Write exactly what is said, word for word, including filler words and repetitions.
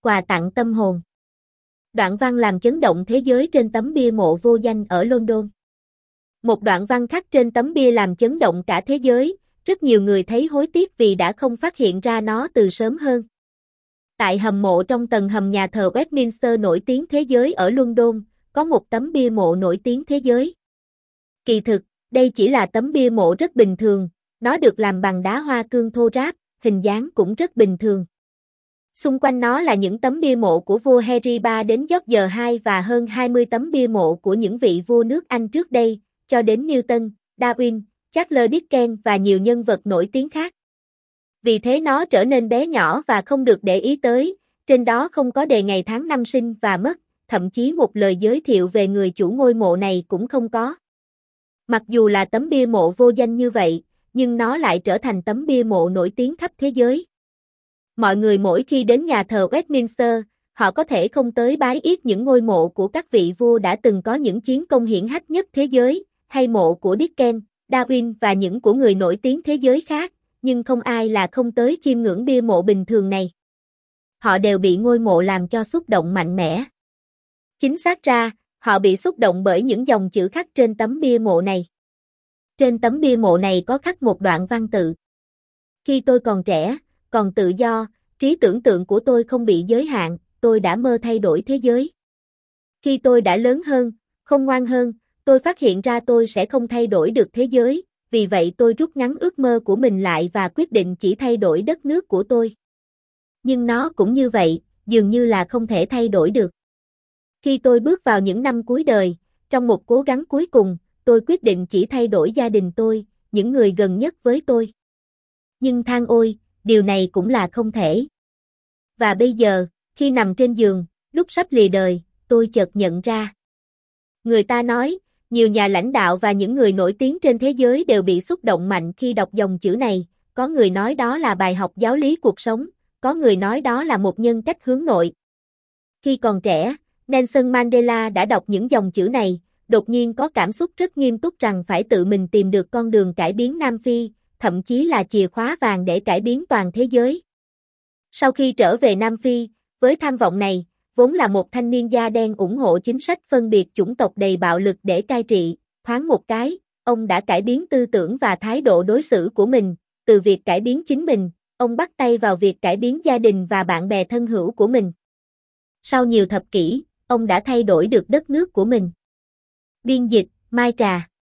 quà tặng tâm hồn. Đoạn văn làm chấn động thế giới trên tấm bia mộ vô danh ở London. Một đoạn văn khắc trên tấm bia làm chấn động cả thế giới, rất nhiều người thấy hối tiếc vì đã không phát hiện ra nó từ sớm hơn. Tại hầm mộ trong tầng hầm nhà thờ Westminster nổi tiếng thế giới ở London, có một tấm bia mộ nổi tiếng thế giới. Kỳ thực, đây chỉ là tấm bia mộ rất bình thường, nó được làm bằng đá hoa cương thô ráp, hình dáng cũng rất bình thường. Xung quanh nó là những tấm bia mộ của vua Henry ba đến George đệ nhị và hơn hai mươi tấm bia mộ của những vị vua nước Anh trước đây, cho đến Newton, Darwin, Charles Dickens và nhiều nhân vật nổi tiếng khác. Vì thế nó trở nên bé nhỏ và không được để ý tới, trên đó không có đề ngày tháng năm sinh và mất, thậm chí một lời giới thiệu về người chủ ngôi mộ này cũng không có. Mặc dù là tấm bia mộ vô danh như vậy, nhưng nó lại trở thành tấm bia mộ nổi tiếng khắp thế giới. Mọi người mỗi khi đến nhà thờ Westminster, họ có thể không tới bái yết những ngôi mộ của các vị vua đã từng có những chiến công hiển hách nhất thế giới, hay mộ của Dickens, Darwin và những của người nổi tiếng thế giới khác, nhưng không ai là không tới chiêm ngưỡng bia mộ bình thường này. Họ đều bị ngôi mộ làm cho xúc động mạnh mẽ. Chính xác ra, họ bị xúc động bởi những dòng chữ khắc trên tấm bia mộ này. Trên tấm bia mộ này có khắc một đoạn văn tự. Khi tôi còn trẻ, còn tự do, trí tưởng tượng của tôi không bị giới hạn, tôi đã mơ thay đổi thế giới. Khi tôi đã lớn hơn, không ngoan hơn, tôi phát hiện ra tôi sẽ không thay đổi được thế giới, vì vậy tôi rút ngắn ước mơ của mình lại và quyết định chỉ thay đổi đất nước của tôi. Nhưng nó cũng như vậy, dường như là không thể thay đổi được. Khi tôi bước vào những năm cuối đời, trong một cố gắng cuối cùng, tôi quyết định chỉ thay đổi gia đình tôi, những người gần nhất với tôi. Nhưng than ôi, điều này cũng là không thể. Và bây giờ, khi nằm trên giường, lúc sắp lìa đời, tôi chợt nhận ra. Người ta nói, nhiều nhà lãnh đạo và những người nổi tiếng trên thế giới đều bị xúc động mạnh khi đọc dòng chữ này, có người nói đó là bài học giáo lý cuộc sống, có người nói đó là một nhân cách hướng nội. Khi còn trẻ, Nelson Mandela đã đọc những dòng chữ này, đột nhiên có cảm xúc rất nghiêm túc rằng phải tự mình tìm được con đường cải biến Nam Phi, thậm chí là chìa khóa vàng để cải biến toàn thế giới. Sau khi trở về Nam Phi, với tham vọng này, vốn là một thanh niên da đen ủng hộ chính sách phân biệt chủng tộc đầy bạo lực để cai trị, thoáng một cái, ông đã cải biến tư tưởng và thái độ đối xử của mình, từ việc cải biến chính mình, ông bắt tay vào việc cải biến gia đình và bạn bè thân hữu của mình. Sau nhiều thập kỷ, ông đã thay đổi được đất nước của mình. Biên dịch, Mai Trà.